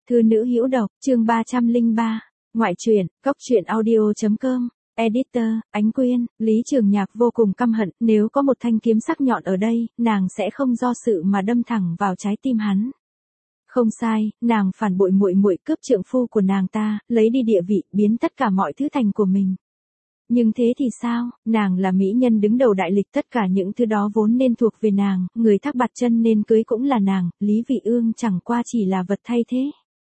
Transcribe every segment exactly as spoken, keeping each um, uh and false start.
Thư nữ hữu độc, chương ba trăm lẻ ba, ngoại truyện, cốc truyện audio chấm com, editor, Ánh Quyên, Lý Trường Nhạc vô cùng căm hận, nếu có một thanh kiếm sắc nhọn ở đây, nàng sẽ không do sự mà đâm thẳng vào trái tim hắn. Không sai, nàng phản bội muội muội, cướp trượng phu của nàng ta, lấy đi địa vị, biến tất cả mọi thứ thành của mình. Nhưng thế thì sao, nàng là mỹ nhân đứng đầu đại lịch, tất cả những thứ đó vốn nên thuộc về nàng, người Thác Bạt Chân nên cưới cũng là nàng, Lý Vị Ương chẳng qua chỉ là vật thay thế.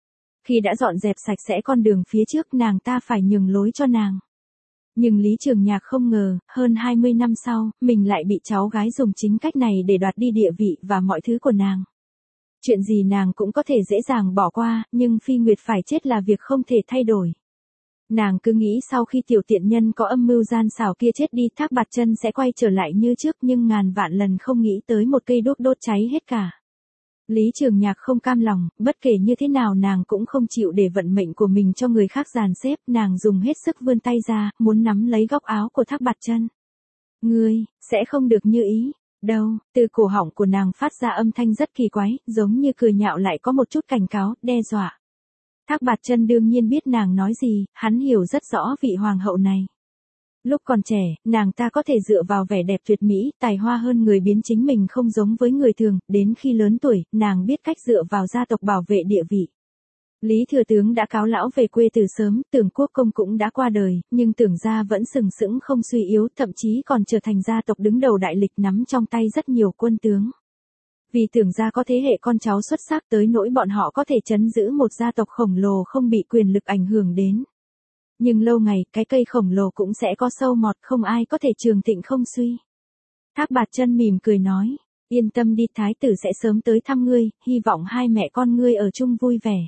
Khi đã dọn dẹp sạch sẽ con đường phía trước, nàng ta phải nhường lối cho nàng. Nhưng Lý Trường Nhạc không ngờ, hơn hai mươi năm sau, mình lại bị cháu gái dùng chính cách này để đoạt đi địa vị và mọi thứ của nàng. Chuyện gì nàng cũng có thể dễ dàng bỏ qua, nhưng Phi Nguyệt phải chết là việc không thể thay đổi. Nàng cứ nghĩ sau khi tiểu tiện nhân có âm mưu gian xảo kia chết đi, Thác Bạt Chân sẽ quay trở lại như trước, nhưng ngàn vạn lần không nghĩ tới một cây đốt đốt cháy hết cả. Lý Trường Nhạc không cam lòng, bất kể như thế nào nàng cũng không chịu để vận mệnh của mình cho người khác dàn xếp, nàng dùng hết sức vươn tay ra, muốn nắm lấy góc áo của Thác Bạt Chân. Ngươi, sẽ không được như ý, đâu, từ cổ họng của nàng phát ra âm thanh rất kỳ quái, giống như cười nhạo lại có một chút cảnh cáo, đe dọa. Thác Bạt Chân đương nhiên biết nàng nói gì, hắn hiểu rất rõ vị hoàng hậu này. Lúc còn trẻ, nàng ta có thể dựa vào vẻ đẹp tuyệt mỹ, tài hoa hơn người biến chính mình không giống với người thường, đến khi lớn tuổi, nàng biết cách dựa vào gia tộc bảo vệ địa vị. Lý Thừa Tướng đã cáo lão về quê từ sớm, Tưởng Quốc Công cũng đã qua đời, nhưng Tưởng gia vẫn sừng sững không suy yếu, thậm chí còn trở thành gia tộc đứng đầu đại lịch, nắm trong tay rất nhiều quân tướng. Vì Tưởng gia có thế hệ con cháu xuất sắc tới nỗi bọn họ có thể trấn giữ một gia tộc khổng lồ không bị quyền lực ảnh hưởng đến. Nhưng lâu ngày, cái cây khổng lồ cũng sẽ có sâu mọt, không ai có thể trường thịnh không suy. Thác Bạt Chân mỉm cười nói, yên tâm đi, thái tử sẽ sớm tới thăm ngươi, hy vọng hai mẹ con ngươi ở chung vui vẻ.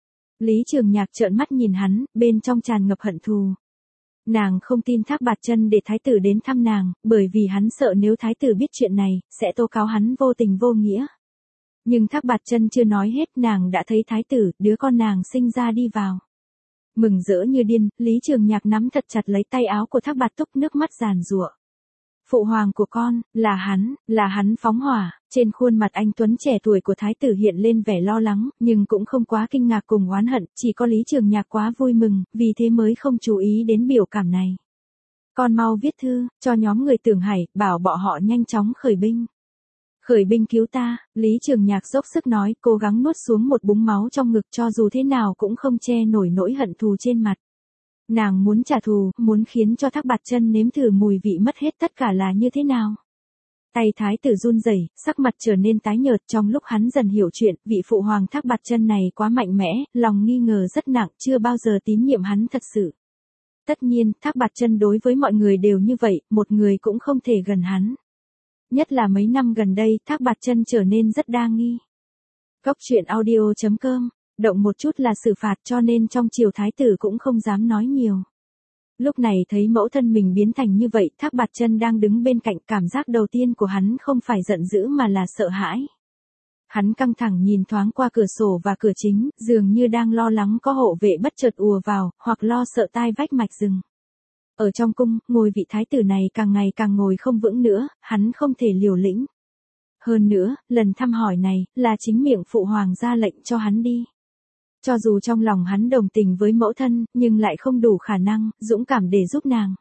Lý Trường Nhạc trợn mắt nhìn hắn, bên trong tràn ngập hận thù. Nàng không tin Thác Bạt Chân để thái tử đến thăm nàng, bởi vì hắn sợ nếu thái tử biết chuyện này, sẽ tố cáo hắn vô tình vô nghĩa. Nhưng Thác Bạt Chân chưa nói hết, nàng đã thấy thái tử, đứa con nàng sinh ra đi vào. Mừng rỡ như điên, Lý Trường Nhạc nắm thật chặt lấy tay áo của Thác Bạt Túc, nước mắt giàn giụa. Phụ hoàng của con, là hắn, là hắn phóng hỏa. Trên khuôn mặt anh tuấn trẻ tuổi của thái tử hiện lên vẻ lo lắng, nhưng cũng không quá kinh ngạc cùng oán hận, chỉ có Lý Trường Nhạc quá vui mừng, vì thế mới không chú ý đến biểu cảm này. Con mau viết thư, cho nhóm người Tưởng Hải, bảo bọn họ nhanh chóng khởi binh. Khởi binh cứu ta, Lý Trường Nhạc dốc sức nói, cố gắng nuốt xuống một búng máu trong ngực, cho dù thế nào cũng không che nổi nỗi hận thù trên mặt. Nàng muốn trả thù, muốn khiến cho Thác Bạt Chân nếm thử mùi vị mất hết tất cả là như thế nào. Tay thái tử run rẩy, sắc mặt trở nên tái nhợt, trong lúc hắn dần hiểu chuyện, vị phụ hoàng Thác Bạt Chân này quá mạnh mẽ, lòng nghi ngờ rất nặng, chưa bao giờ tín nhiệm hắn thật sự. Tất nhiên, Thác Bạt Chân đối với mọi người đều như vậy, một người cũng không thể gần hắn. Nhất là mấy năm gần đây, Thác Bạt Chân trở nên rất đa nghi. Cốc truyện audio chấm com, động một chút là xử phạt, cho nên trong triều thái tử cũng không dám nói nhiều. Lúc này thấy mẫu thân mình biến thành như vậy, Thác Bạt Chân đang đứng bên cạnh, cảm giác đầu tiên của hắn không phải giận dữ mà là sợ hãi. Hắn căng thẳng nhìn thoáng qua cửa sổ và cửa chính, dường như đang lo lắng có hộ vệ bất chợt ùa vào, hoặc lo sợ tai vách mạch rừng. Ở trong cung, ngôi vị thái tử này càng ngày càng ngồi không vững nữa, hắn không thể liều lĩnh. Hơn nữa, lần thăm hỏi này, là chính miệng phụ hoàng ra lệnh cho hắn đi. Cho dù trong lòng hắn đồng tình với mẫu thân, nhưng lại không đủ khả năng, dũng cảm để giúp nàng.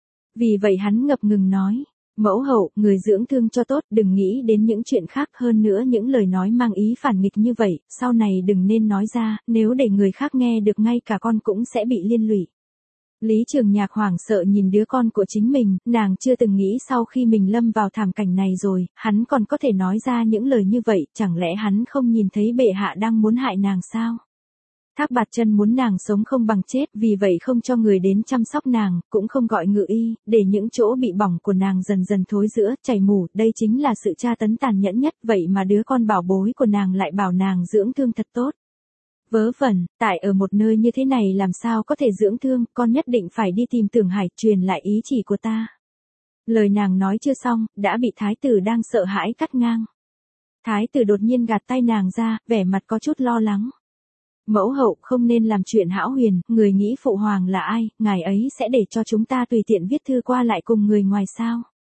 Vì vậy hắn ngập ngừng nói, mẫu hậu, người dưỡng thương cho tốt, đừng nghĩ đến những chuyện khác, hơn nữa những lời nói mang ý phản nghịch như vậy, sau này đừng nên nói ra, nếu để người khác nghe được ngay cả con cũng sẽ bị liên lụy. Lý Trường Nhạc hoảng sợ nhìn đứa con của chính mình, nàng chưa từng nghĩ sau khi mình lâm vào thảm cảnh này rồi, hắn còn có thể nói ra những lời như vậy, chẳng lẽ hắn không nhìn thấy bệ hạ đang muốn hại nàng sao? Thác Bạt Chân muốn nàng sống không bằng chết, vì vậy không cho người đến chăm sóc nàng, cũng không gọi ngự y, để những chỗ bị bỏng của nàng dần dần thối rữa, chảy mủ, đây chính là sự tra tấn tàn nhẫn nhất, vậy mà đứa con bảo bối của nàng lại bảo nàng dưỡng thương thật tốt. Vớ vẩn, tại ở một nơi như thế này làm sao có thể dưỡng thương, con nhất định phải đi tìm Tưởng Hải, truyền lại ý chỉ của ta. Lời nàng nói chưa xong, đã bị thái tử đang sợ hãi cắt ngang. Thái tử đột nhiên gạt tay nàng ra, vẻ mặt có chút lo lắng. Mẫu hậu không nên làm chuyện hão huyền, người nghĩ phụ hoàng là ai, ngài ấy sẽ để cho chúng ta tùy tiện viết thư qua lại cùng người ngoài sao?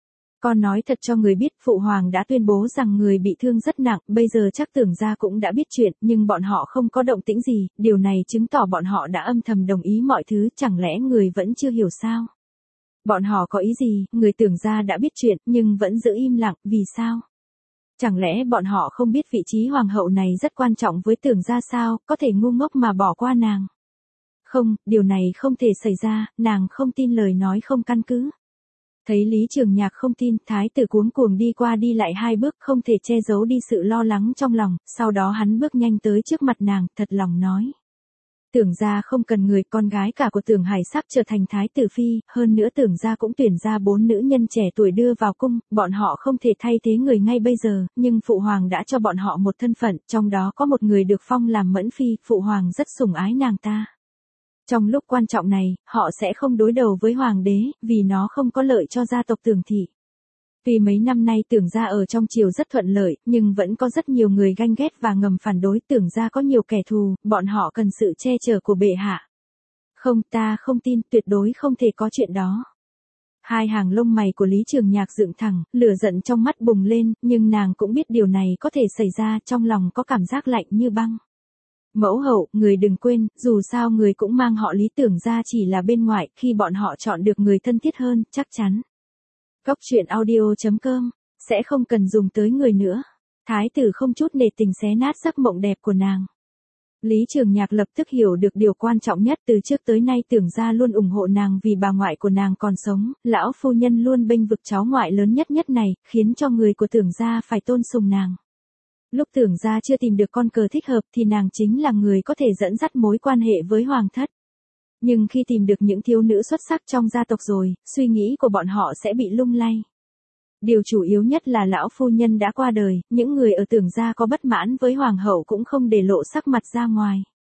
Con nói thật cho người biết, phụ hoàng đã tuyên bố rằng người bị thương rất nặng, bây giờ chắc tưởng gia cũng đã biết chuyện, nhưng bọn họ không có động tĩnh gì, điều này chứng tỏ bọn họ đã âm thầm đồng ý mọi thứ, chẳng lẽ người vẫn chưa hiểu sao? Bọn họ có ý gì, người tưởng gia đã biết chuyện, nhưng vẫn giữ im lặng, vì sao? Chẳng lẽ bọn họ không biết vị trí hoàng hậu này rất quan trọng với tưởng gia sao, có thể ngu ngốc mà bỏ qua nàng? Không, điều này không thể xảy ra, nàng không tin lời nói không căn cứ. Thấy Lý Trường Nhạc không tin, thái tử cuống cuồng đi qua đi lại hai bước, không thể che giấu đi sự lo lắng trong lòng, sau đó hắn bước nhanh tới trước mặt nàng, thật lòng nói. Tưởng gia không cần người, con gái cả của Tưởng Hải sắp trở thành thái tử phi, hơn nữa Tưởng gia cũng tuyển ra bốn nữ nhân trẻ tuổi đưa vào cung, bọn họ không thể thay thế người ngay bây giờ, nhưng phụ hoàng đã cho bọn họ một thân phận, trong đó có một người được phong làm mẫn phi, phụ hoàng rất sủng ái nàng ta. Trong lúc quan trọng này, họ sẽ không đối đầu với hoàng đế, vì nó không có lợi cho gia tộc Tưởng thị. Tuy mấy năm nay Tưởng gia ở trong triều rất thuận lợi, nhưng vẫn có rất nhiều người ganh ghét và ngầm phản đối. Tưởng gia có nhiều kẻ thù, bọn họ cần sự che chở của bệ hạ. Không, ta không tin, tuyệt đối không thể có chuyện đó. Hai hàng lông mày của Lý Trường Nhạc dựng thẳng, lửa giận trong mắt bùng lên, nhưng nàng cũng biết điều này có thể xảy ra, trong lòng có cảm giác lạnh như băng. Mẫu hậu, người đừng quên, dù sao người cũng mang họ Lý, Tưởng gia chỉ là bên ngoài, khi bọn họ chọn được người thân thiết hơn, chắc chắn. Cốc truyện audio chấm com, sẽ không cần dùng tới người nữa. Thái tử không chút nể tình xé nát giấc mộng đẹp của nàng. Lý Trường Nhạc lập tức hiểu được điều quan trọng nhất, từ trước tới nay Tưởng gia luôn ủng hộ nàng vì bà ngoại của nàng còn sống, lão phu nhân luôn bênh vực cháu ngoại lớn nhất nhất này, khiến cho người của Tưởng gia phải tôn sùng nàng. Lúc Tưởng gia chưa tìm được con cờ thích hợp thì nàng chính là người có thể dẫn dắt mối quan hệ với hoàng thất. Nhưng khi tìm được những thiếu nữ xuất sắc trong gia tộc rồi, suy nghĩ của bọn họ sẽ bị lung lay. Điều chủ yếu nhất là lão phu nhân đã qua đời, những người ở Tưởng gia có bất mãn với hoàng hậu cũng không để lộ sắc mặt ra ngoài.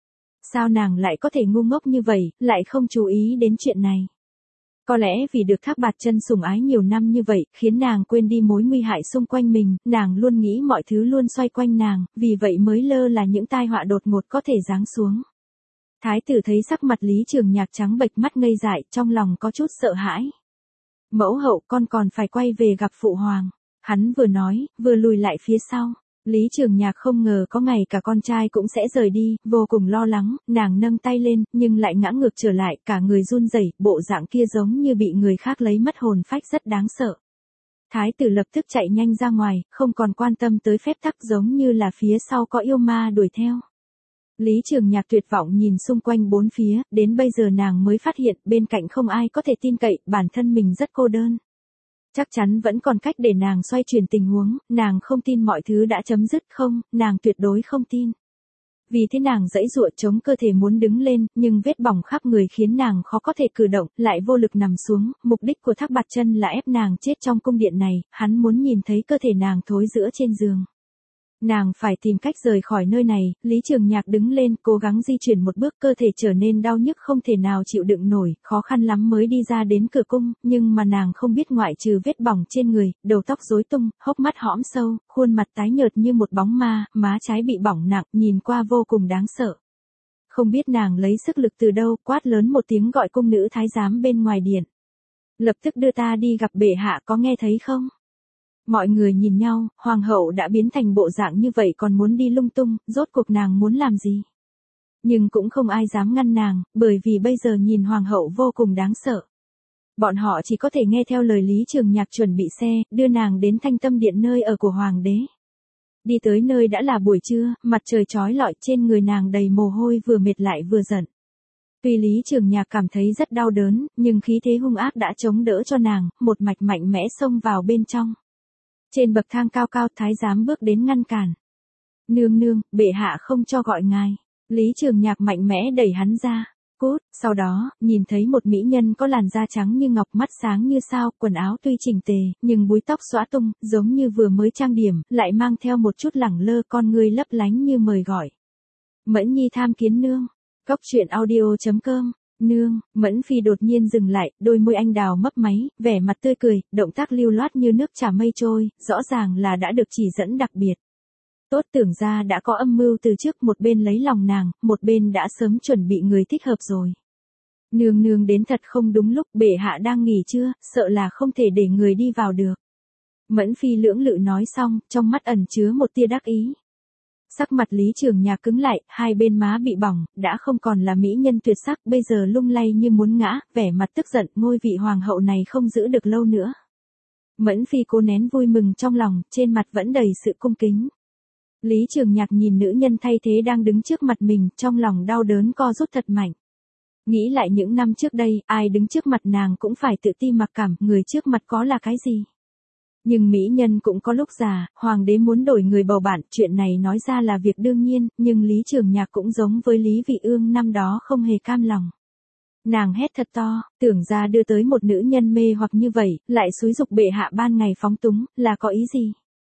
Sao nàng lại có thể ngu ngốc như vậy, lại không chú ý đến chuyện này? Có lẽ vì được Thác Bạt Chân sủng ái nhiều năm như vậy, khiến nàng quên đi mối nguy hại xung quanh mình, nàng luôn nghĩ mọi thứ luôn xoay quanh nàng, vì vậy mới lơ là những tai họa đột ngột có thể giáng xuống. Thái tử thấy sắc mặt Lý Trường Nhạc trắng bệch, mắt ngây dại, trong lòng có chút sợ hãi. Mẫu hậu, con còn phải quay về gặp phụ hoàng. Hắn vừa nói, vừa lùi lại phía sau. Lý Trường Nhạc không ngờ có ngày cả con trai cũng sẽ rời đi, vô cùng lo lắng, nàng nâng tay lên, nhưng lại ngã ngược trở lại, cả người run rẩy, bộ dạng kia giống như bị người khác lấy mất hồn phách, rất đáng sợ. Thái tử lập tức chạy nhanh ra ngoài, không còn quan tâm tới phép tắc, giống như là phía sau có yêu ma đuổi theo. Lý Trường Nhạc tuyệt vọng nhìn xung quanh bốn phía, đến bây giờ nàng mới phát hiện bên cạnh không ai có thể tin cậy, bản thân mình rất cô đơn. Chắc chắn vẫn còn cách để nàng xoay chuyển tình huống, nàng không tin mọi thứ đã chấm dứt, không, nàng tuyệt đối không tin. Vì thế nàng giãy giụa chống cơ thể muốn đứng lên, nhưng vết bỏng khắp người khiến nàng khó có thể cử động, lại vô lực nằm xuống, mục đích của Thác Bạt Chân là ép nàng chết trong cung điện này, hắn muốn nhìn thấy cơ thể nàng thối rữa trên giường. Nàng phải tìm cách rời khỏi nơi này. Lý Trường Nhạc đứng lên, cố gắng di chuyển một bước, cơ thể trở nên đau nhức không thể nào chịu đựng nổi, khó khăn lắm mới đi ra đến cửa cung, nhưng mà nàng không biết ngoại trừ vết bỏng trên người, đầu tóc rối tung, hốc mắt hõm sâu, khuôn mặt tái nhợt như một bóng ma, má trái bị bỏng nặng, nhìn qua vô cùng đáng sợ. Không biết nàng lấy sức lực từ đâu, quát lớn một tiếng gọi cung nữ thái giám bên ngoài điện. Lập tức đưa ta đi gặp bệ hạ, có nghe thấy không? Mọi người nhìn nhau, hoàng hậu đã biến thành bộ dạng như vậy còn muốn đi lung tung, rốt cuộc nàng muốn làm gì? Nhưng cũng không ai dám ngăn nàng, bởi vì bây giờ nhìn hoàng hậu vô cùng đáng sợ. Bọn họ chỉ có thể nghe theo lời Lý Trường Nhạc chuẩn bị xe, đưa nàng đến Thanh Tâm Điện nơi ở của hoàng đế. Đi tới nơi đã là buổi trưa, mặt trời chói lọi, trên người nàng đầy mồ hôi, vừa mệt lại vừa giận. Tuy Lý Trường Nhạc cảm thấy rất đau đớn, nhưng khí thế hung ác đã chống đỡ cho nàng, một mạch mạnh mẽ xông vào bên trong. Trên bậc thang cao cao, thái giám bước đến ngăn cản. Nương nương, bệ hạ không cho gọi ngài. Lý Trường Nhạc mạnh mẽ đẩy hắn ra. Cút, sau đó, nhìn thấy một mỹ nhân có làn da trắng như ngọc, mắt sáng như sao, quần áo tuy chỉnh tề, nhưng búi tóc xõa tung, giống như vừa mới trang điểm, lại mang theo một chút lẳng lơ, con ngươi lấp lánh như mời gọi. Mẫn Nhi tham kiến nương. Cốc truyện audio chấm com. Nương, Mẫn Phi đột nhiên dừng lại, đôi môi anh đào mấp máy, vẻ mặt tươi cười, động tác lưu loát như nước chảy mây trôi, rõ ràng là đã được chỉ dẫn đặc biệt. Tốt, tưởng ra đã có âm mưu từ trước, một bên lấy lòng nàng, một bên đã sớm chuẩn bị người thích hợp rồi. Nương nương đến thật không đúng lúc, bệ hạ đang nghỉ trưa, sợ là không thể để người đi vào được. Mẫn Phi lưỡng lự nói xong, trong mắt ẩn chứa một tia đắc ý. Sắc mặt Lý Trường Nhạc cứng lại, hai bên má bị bỏng, đã không còn là mỹ nhân tuyệt sắc, bây giờ lung lay như muốn ngã, vẻ mặt tức giận, ngôi vị hoàng hậu này không giữ được lâu nữa. Mẫn Phi cố nén vui mừng trong lòng, trên mặt vẫn đầy sự cung kính. Lý Trường Nhạc nhìn nữ nhân thay thế đang đứng trước mặt mình, trong lòng đau đớn co rút thật mạnh. Nghĩ lại những năm trước đây, ai đứng trước mặt nàng cũng phải tự ti mặc cảm, người trước mặt có là cái gì. Nhưng mỹ nhân cũng có lúc già, hoàng đế muốn đổi người bầu bạn, chuyện này nói ra là việc đương nhiên, nhưng Lý Trường Nhạc cũng giống với Lý Vị Ương năm đó không hề cam lòng. Nàng hét thật to, tưởng ra đưa tới một nữ nhân mê hoặc như vậy, lại xúi dục bệ hạ ban ngày phóng túng, là có ý gì?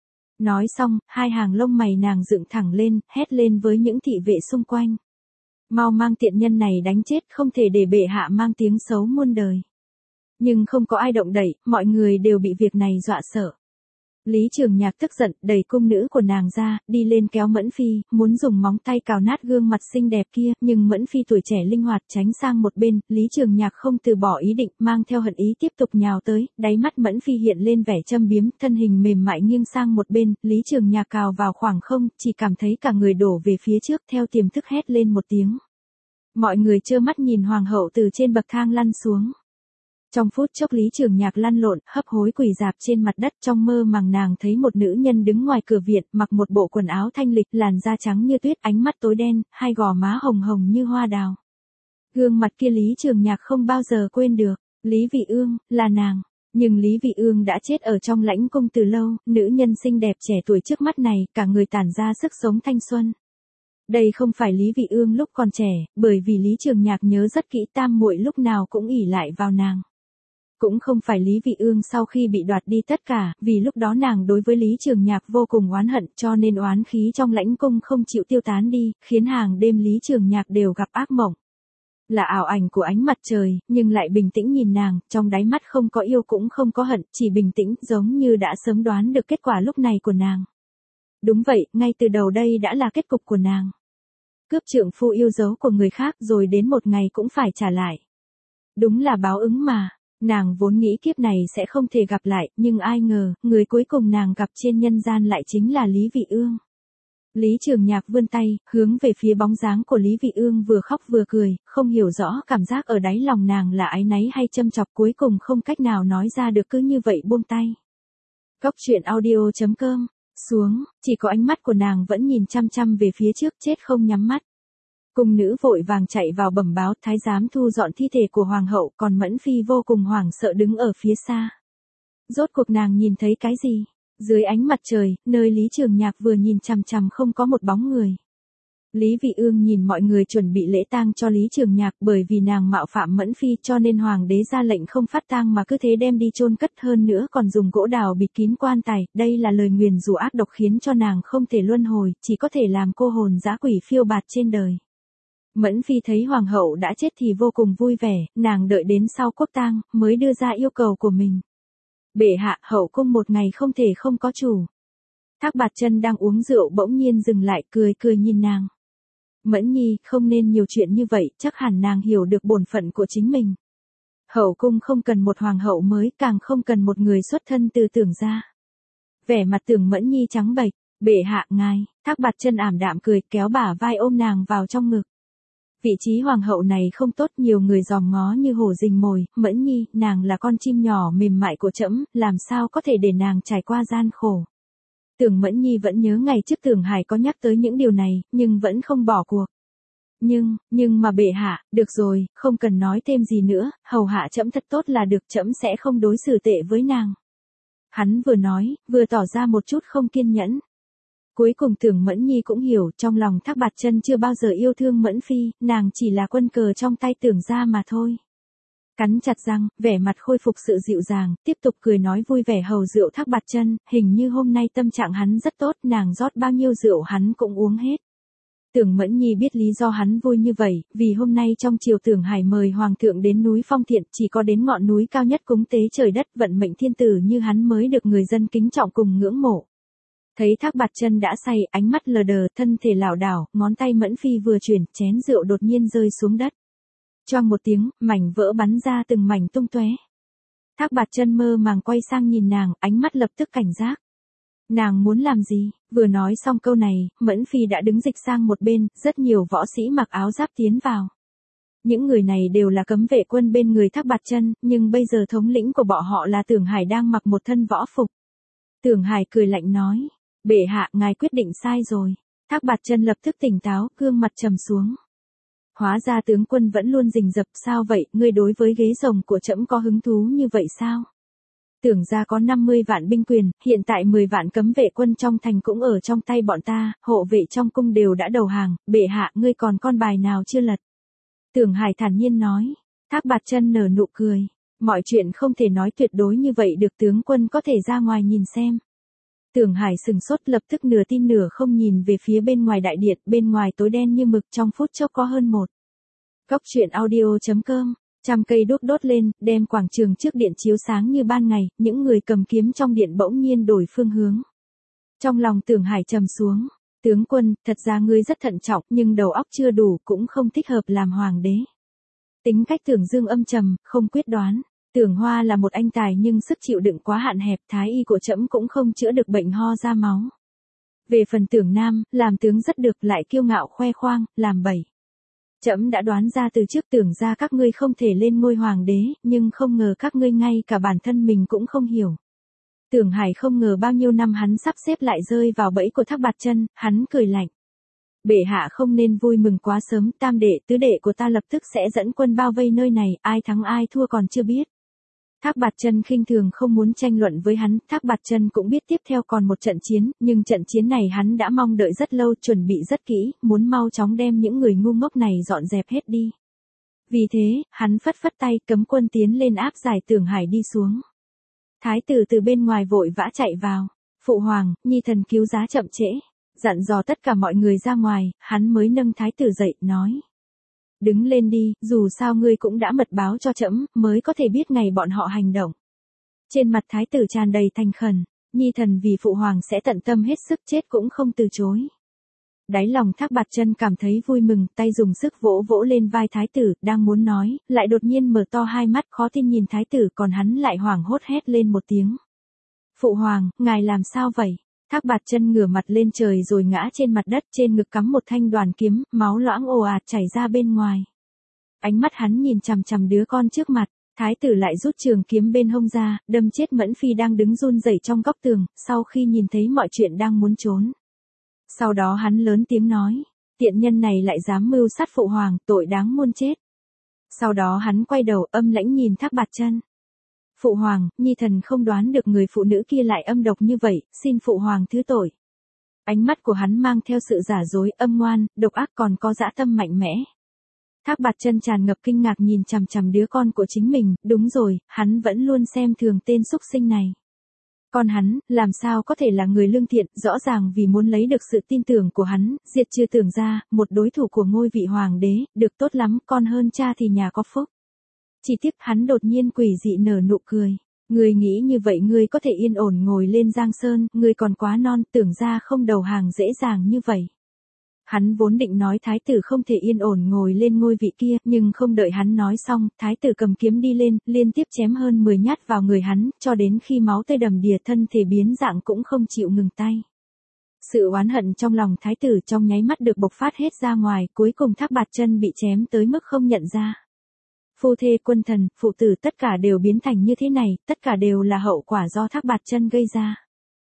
Nói xong, hai hàng lông mày nàng dựng thẳng lên, hét lên với những thị vệ xung quanh. Mau mang tiện nhân này đánh chết, không thể để bệ hạ mang tiếng xấu muôn đời. Nhưng không có ai động đậy, mọi người đều bị việc này dọa sợ. Lý Trường Nhạc tức giận, đẩy cung nữ của nàng ra, đi lên kéo Mẫn Phi, muốn dùng móng tay cào nát gương mặt xinh đẹp kia, nhưng Mẫn Phi tuổi trẻ linh hoạt tránh sang một bên, Lý Trường Nhạc không từ bỏ ý định, mang theo hận ý tiếp tục nhào tới, đáy mắt Mẫn Phi hiện lên vẻ châm biếm, thân hình mềm mại nghiêng sang một bên, Lý Trường Nhạc cào vào khoảng không, chỉ cảm thấy cả người đổ về phía trước, theo tiềm thức hét lên một tiếng. Mọi người trơ mắt nhìn hoàng hậu từ trên bậc thang lăn xuống. Trong phút chốc Lý Trường Nhạc lăn lộn, hấp hối quỳ rạp trên mặt đất, trong mơ màng nàng thấy một nữ nhân đứng ngoài cửa viện, mặc một bộ quần áo thanh lịch, làn da trắng như tuyết, ánh mắt tối đen, hai gò má hồng hồng như hoa đào. Gương mặt kia Lý Trường Nhạc không bao giờ quên được, Lý Vị Ương, là nàng. Nhưng Lý Vị Ương đã chết ở trong lãnh cung từ lâu, nữ nhân xinh đẹp trẻ tuổi trước mắt này, cả người tản ra sức sống thanh xuân. Đây không phải Lý Vị Ương lúc còn trẻ, bởi vì Lý Trường Nhạc nhớ rất kỹ tam muội lúc nào cũng ỷ lại vào nàng. Cũng không phải Lý Vị Ương sau khi bị đoạt đi tất cả, vì lúc đó nàng đối với Lý Trường Nhạc vô cùng oán hận, cho nên oán khí trong lãnh cung không chịu tiêu tán đi, khiến hàng đêm Lý Trường Nhạc đều gặp ác mộng. Là ảo ảnh của ánh mặt trời, nhưng lại bình tĩnh nhìn nàng, trong đáy mắt không có yêu cũng không có hận, chỉ bình tĩnh, giống như đã sớm đoán được kết quả lúc này của nàng. Đúng vậy, ngay từ đầu đây đã là kết cục của nàng. Cướp trượng phu yêu dấu của người khác rồi đến một ngày cũng phải trả lại. Đúng là báo ứng mà. Nàng vốn nghĩ kiếp này sẽ không thể gặp lại, nhưng ai ngờ, người cuối cùng nàng gặp trên nhân gian lại chính là Lý Vị Ương. Lý Trường Nhạc vươn tay, hướng về phía bóng dáng của Lý Vị Ương vừa khóc vừa cười, không hiểu rõ cảm giác ở đáy lòng nàng là áy náy hay châm chọc, cuối cùng không cách nào nói ra được, cứ như vậy buông tay. Cóc truyện audio chấm com, xuống, chỉ có ánh mắt của nàng vẫn nhìn chăm chăm về phía trước, chết không nhắm mắt. Cung nữ vội vàng chạy vào bẩm báo, thái giám thu dọn thi thể của hoàng hậu, còn Mẫn Phi vô cùng hoảng sợ đứng ở phía xa. Rốt cuộc nàng nhìn thấy cái gì? Dưới ánh mặt trời, nơi Lý Trường Nhạc vừa nhìn chằm chằm không có một bóng người. Lý Vị Ương nhìn mọi người chuẩn bị lễ tang cho Lý Trường Nhạc, bởi vì nàng mạo phạm Mẫn Phi cho nên hoàng đế ra lệnh không phát tang mà cứ thế đem đi chôn cất, hơn nữa còn dùng gỗ đào bịt kín quan tài, đây là lời nguyền rủa ác độc khiến cho nàng không thể luân hồi, chỉ có thể làm cô hồn dã quỷ phiêu bạt trên đời. Mẫn Phi thấy hoàng hậu đã chết thì vô cùng vui vẻ, nàng đợi đến sau quốc tang, mới đưa ra yêu cầu của mình. Bệ hạ, hậu cung một ngày không thể không có chủ. Thác Bạt Chân đang uống rượu bỗng nhiên dừng lại, cười cười nhìn nàng. Mẫn Nhi, không nên nhiều chuyện như vậy, chắc hẳn nàng hiểu được bổn phận của chính mình. Hậu cung không cần một hoàng hậu mới, càng không cần một người xuất thân từ Tưởng gia. Vẻ mặt Tưởng Mẫn Nhi trắng bệch, bệ hạ ngài, Thác Bạt Chân ảm đạm cười, kéo bả vai ôm nàng vào trong ngực. Vị trí hoàng hậu này không tốt, nhiều người dòm ngó như hổ rình mồi, Mẫn Nhi, nàng là con chim nhỏ mềm mại của trẫm, làm sao có thể để nàng trải qua gian khổ. Tưởng Mẫn Nhi vẫn nhớ ngày trước Tưởng Hải có nhắc tới những điều này, nhưng vẫn không bỏ cuộc. Nhưng, nhưng mà bệ hạ, được rồi, không cần nói thêm gì nữa, hầu hạ trẫm thật tốt là được, trẫm sẽ không đối xử tệ với nàng. Hắn vừa nói, vừa tỏ ra một chút không kiên nhẫn. Cuối cùng Tưởng Mẫn Nhi cũng hiểu, trong lòng Thác Bạt Chân chưa bao giờ yêu thương Mẫn Phi, nàng chỉ là quân cờ trong tay Tưởng gia mà thôi. Cắn chặt răng, vẻ mặt khôi phục sự dịu dàng, tiếp tục cười nói vui vẻ hầu rượu Thác Bạt Chân, hình như hôm nay tâm trạng hắn rất tốt, nàng rót bao nhiêu rượu hắn cũng uống hết. Tưởng Mẫn Nhi biết lý do hắn vui như vậy, vì hôm nay trong triều Tưởng Hải mời hoàng thượng đến núi Phong Thiện, chỉ có đến ngọn núi cao nhất cúng tế trời đất, vận mệnh thiên tử như hắn mới được người dân kính trọng cùng ngưỡng mộ. Thấy Thác Bạt Chân đã say, ánh mắt lờ đờ, thân thể lảo đảo, ngón tay Mẫn Phi vừa chuyển, chén rượu đột nhiên rơi xuống đất. Choang một tiếng, mảnh vỡ bắn ra từng mảnh tung tóe. Thác Bạt Chân mơ màng quay sang nhìn nàng, ánh mắt lập tức cảnh giác. Nàng muốn làm gì? Vừa nói xong câu này, Mẫn Phi đã đứng dịch sang một bên, rất nhiều võ sĩ mặc áo giáp tiến vào. Những người này đều là cấm vệ quân bên người Thác Bạt Chân, nhưng bây giờ thống lĩnh của bọn họ là Tưởng Hải đang mặc một thân võ phục. Tưởng Hải cười lạnh nói, bệ hạ ngài quyết định sai rồi. Thác Bạt Chân lập tức tỉnh táo, gương mặt trầm xuống. Hóa ra tướng quân vẫn luôn rình rập, sao vậy, ngươi đối với ghế rồng của trẫm có hứng thú như vậy sao? Tưởng ra có năm mươi vạn binh quyền, hiện tại mười vạn cấm vệ quân trong thành cũng ở trong tay bọn ta, hộ vệ trong cung đều đã đầu hàng, bệ hạ ngươi còn con bài nào chưa lật? Tưởng Hải thản nhiên nói. Thác Bạt Chân nở nụ cười. Mọi chuyện không thể nói tuyệt đối như vậy được, tướng quân có thể ra ngoài nhìn xem. Tưởng Hải sừng sốt, lập tức nửa tin nửa không nhìn về phía bên ngoài đại điện, bên ngoài tối đen như mực, trong phút chốc có hơn một. Cốc truyện audio chấm com, trăm cây đốt đốt lên, đem quảng trường trước điện chiếu sáng như ban ngày, những người cầm kiếm trong điện bỗng nhiên đổi phương hướng. Trong lòng Tưởng Hải trầm xuống, tướng quân, thật ra ngươi rất thận trọng, nhưng đầu óc chưa đủ, cũng không thích hợp làm hoàng đế. Tính cách Tưởng Dương âm trầm, không quyết đoán. Tưởng Hoa là một anh tài nhưng sức chịu đựng quá hạn hẹp, thái y của trẫm cũng không chữa được bệnh ho ra máu. Về phần Tưởng Nam, làm tướng rất được, lại kiêu ngạo khoe khoang, làm bậy. Trẫm đã đoán ra từ trước, Tưởng ra các ngươi không thể lên ngôi hoàng đế, nhưng không ngờ các ngươi ngay cả bản thân mình cũng không hiểu. Tưởng Hải không ngờ bao nhiêu năm hắn sắp xếp lại rơi vào bẫy của Thác Bạt Chân, hắn cười lạnh. Bệ hạ không nên vui mừng quá sớm, tam đệ tứ đệ của ta lập tức sẽ dẫn quân bao vây nơi này, ai thắng ai thua còn chưa biết. Thác Bạt Chân khinh thường không muốn tranh luận với hắn, Thác Bạt Chân cũng biết tiếp theo còn một trận chiến, nhưng trận chiến này hắn đã mong đợi rất lâu, chuẩn bị rất kỹ, muốn mau chóng đem những người ngu ngốc này dọn dẹp hết đi. Vì thế, hắn phất phất tay, cấm quân tiến lên áp giải Tưởng Hải đi xuống. Thái tử từ bên ngoài vội vã chạy vào. Phụ hoàng, nhi thần cứu giá chậm trễ. Dặn dò tất cả mọi người ra ngoài, hắn mới nâng thái tử dậy, nói. Đứng lên đi, dù sao ngươi cũng đã mật báo cho trẫm, mới có thể biết ngày bọn họ hành động. Trên mặt thái tử tràn đầy thành khẩn, nhi thần vì phụ hoàng sẽ tận tâm hết sức, chết cũng không từ chối. Đáy lòng Thác Bạt Chân cảm thấy vui mừng, tay dùng sức vỗ vỗ lên vai thái tử, đang muốn nói, lại đột nhiên mở to hai mắt khó tin nhìn thái tử, còn hắn lại hoảng hốt hét lên một tiếng. Phụ hoàng, ngài làm sao vậy? Thác Bạt Chân ngửa mặt lên trời rồi ngã trên mặt đất, trên ngực cắm một thanh đoàn kiếm, máu loãng ồ ạt chảy ra bên ngoài. Ánh mắt hắn nhìn chằm chằm đứa con trước mặt, thái tử lại rút trường kiếm bên hông ra, đâm chết Mẫn Phi đang đứng run rẩy trong góc tường, sau khi nhìn thấy mọi chuyện đang muốn trốn. Sau đó hắn lớn tiếng nói, tiện nhân này lại dám mưu sát phụ hoàng, tội đáng muôn chết. Sau đó hắn quay đầu âm lãnh nhìn Thác Bạt Chân. Phụ hoàng, nhi thần không đoán được người phụ nữ kia lại âm độc như vậy, xin phụ hoàng thứ tội. Ánh mắt của hắn mang theo sự giả dối, âm ngoan, độc ác, còn có dã tâm mạnh mẽ. Thác Bạt Chân tràn ngập kinh ngạc nhìn chằm chằm đứa con của chính mình, đúng rồi, hắn vẫn luôn xem thường tên súc sinh này. Con hắn, làm sao có thể là người lương thiện, rõ ràng vì muốn lấy được sự tin tưởng của hắn, diệt trừ Tưởng ra, một đối thủ của ngôi vị hoàng đế, được tốt lắm, con hơn cha thì nhà có phúc. Chỉ tiếc hắn đột nhiên quỷ dị nở nụ cười. Ngươi nghĩ như vậy ngươi có thể yên ổn ngồi lên Giang Sơn, ngươi còn quá non, Tưởng ra không đầu hàng dễ dàng như vậy. Hắn vốn định nói thái tử không thể yên ổn ngồi lên ngôi vị kia, nhưng không đợi hắn nói xong, thái tử cầm kiếm đi lên, liên tiếp chém hơn mười nhát vào người hắn, cho đến khi máu tươi đầm đìa, thân thể biến dạng cũng không chịu ngừng tay. Sự oán hận trong lòng thái tử trong nháy mắt được bộc phát hết ra ngoài, cuối cùng Thác Bạt Chân bị chém tới mức không nhận ra. Phu thê, quân thần, phụ tử tất cả đều biến thành như thế này, tất cả đều là hậu quả do Thác Bạt Chân gây ra.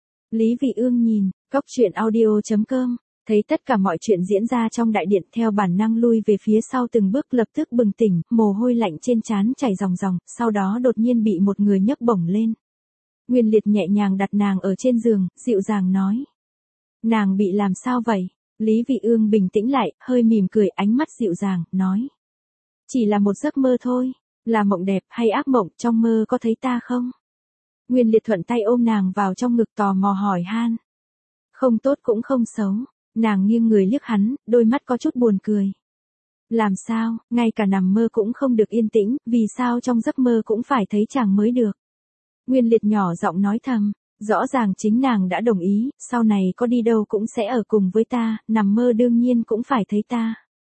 Lý Vị Ương nhìn, cốc truyện audio chấm com, thấy tất cả mọi chuyện diễn ra trong đại điện, theo bản năng lui về phía sau từng bước, lập tức bừng tỉnh, mồ hôi lạnh trên trán chảy ròng ròng, sau đó đột nhiên bị một người nhấc bổng lên. Nguyên Liệt nhẹ nhàng đặt nàng ở trên giường, dịu dàng nói. Nàng bị làm sao vậy? Lý Vị Ương bình tĩnh lại, hơi mỉm cười, ánh mắt dịu dàng, nói. Chỉ là một giấc mơ thôi, là mộng đẹp hay ác mộng, trong mơ có thấy ta không? Nguyên Liệt thuận tay ôm nàng vào trong ngực, tò mò hỏi han. Không tốt cũng không xấu, nàng nghiêng người liếc hắn, đôi mắt có chút buồn cười. Làm sao, ngay cả nằm mơ cũng không được yên tĩnh, vì sao trong giấc mơ cũng phải thấy chàng mới được? Nguyên Liệt nhỏ giọng nói thầm, rõ ràng chính nàng đã đồng ý, sau này có đi đâu cũng sẽ ở cùng với ta, nằm mơ đương nhiên cũng phải thấy ta.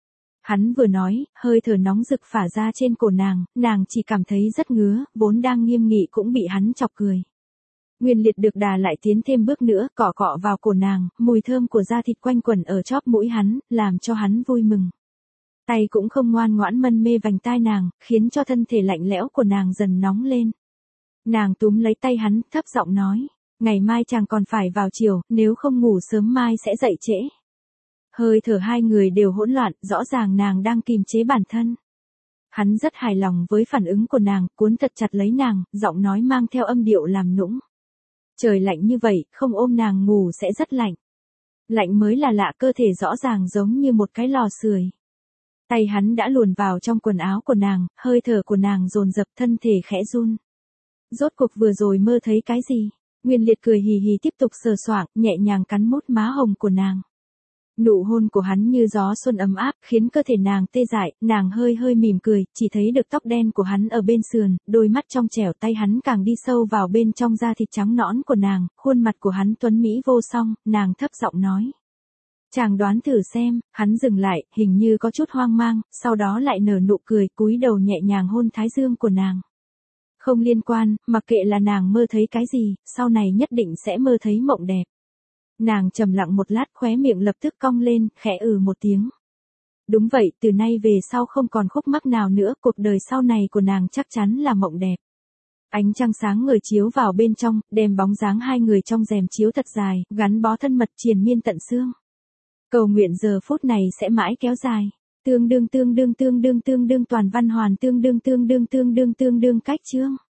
Hắn vừa nói, hơi thở nóng rực phả ra trên cổ nàng, nàng chỉ cảm thấy rất ngứa, vốn đang nghiêm nghị cũng bị hắn chọc cười. Nguyên Liệt được đà lại tiến thêm bước nữa, cọ cọ vào cổ nàng, mùi thơm của da thịt quanh quẩn ở chóp mũi hắn, làm cho hắn vui mừng. Tay cũng không ngoan ngoãn mân mê vành tai nàng, khiến cho thân thể lạnh lẽo của nàng dần nóng lên. Nàng túm lấy tay hắn, thấp giọng nói, ngày mai chàng còn phải vào chiều, nếu không ngủ sớm mai sẽ dậy trễ. Hơi thở hai người đều hỗn loạn, rõ ràng nàng đang kìm chế bản thân. Hắn rất hài lòng với phản ứng của nàng, cuốn thật chặt lấy nàng, giọng nói mang theo âm điệu làm nũng. Trời lạnh như vậy, không ôm nàng ngủ sẽ rất lạnh. Lạnh mới là lạ, cơ thể rõ ràng giống như một cái lò sưởi. Tay hắn đã luồn vào trong quần áo của nàng, hơi thở của nàng dồn dập, thân thể khẽ run. Rốt cuộc vừa rồi mơ thấy cái gì? Nguyên Liệt cười hì hì tiếp tục sờ soạng, nhẹ nhàng cắn mút má hồng của nàng. Nụ hôn của hắn như gió xuân ấm áp, khiến cơ thể nàng tê dại, nàng hơi hơi mỉm cười, chỉ thấy được tóc đen của hắn ở bên sườn, đôi mắt trong trẻo, tay hắn càng đi sâu vào bên trong da thịt trắng nõn của nàng, khuôn mặt của hắn tuấn mỹ vô song, nàng thấp giọng nói. Chàng đoán thử xem, hắn dừng lại, hình như có chút hoang mang, sau đó lại nở nụ cười, cúi đầu nhẹ nhàng hôn thái dương của nàng. Không liên quan, mặc kệ là nàng mơ thấy cái gì, sau này nhất định sẽ mơ thấy mộng đẹp. Nàng trầm lặng một lát, khóe miệng lập tức cong lên, khẽ ừ một tiếng. Đúng vậy, từ nay về sau không còn khúc mắc nào nữa, cuộc đời sau này của nàng chắc chắn là mộng đẹp. Ánh trăng sáng ngời chiếu vào bên trong, đem bóng dáng hai người trong rèm chiếu thật dài, gắn bó thân mật triền miên tận xương. Cầu nguyện giờ phút này sẽ mãi kéo dài. Tương đương tương đương tương đương tương đương toàn văn hoàn tương đương tương đương tương đương tương đương cách chương.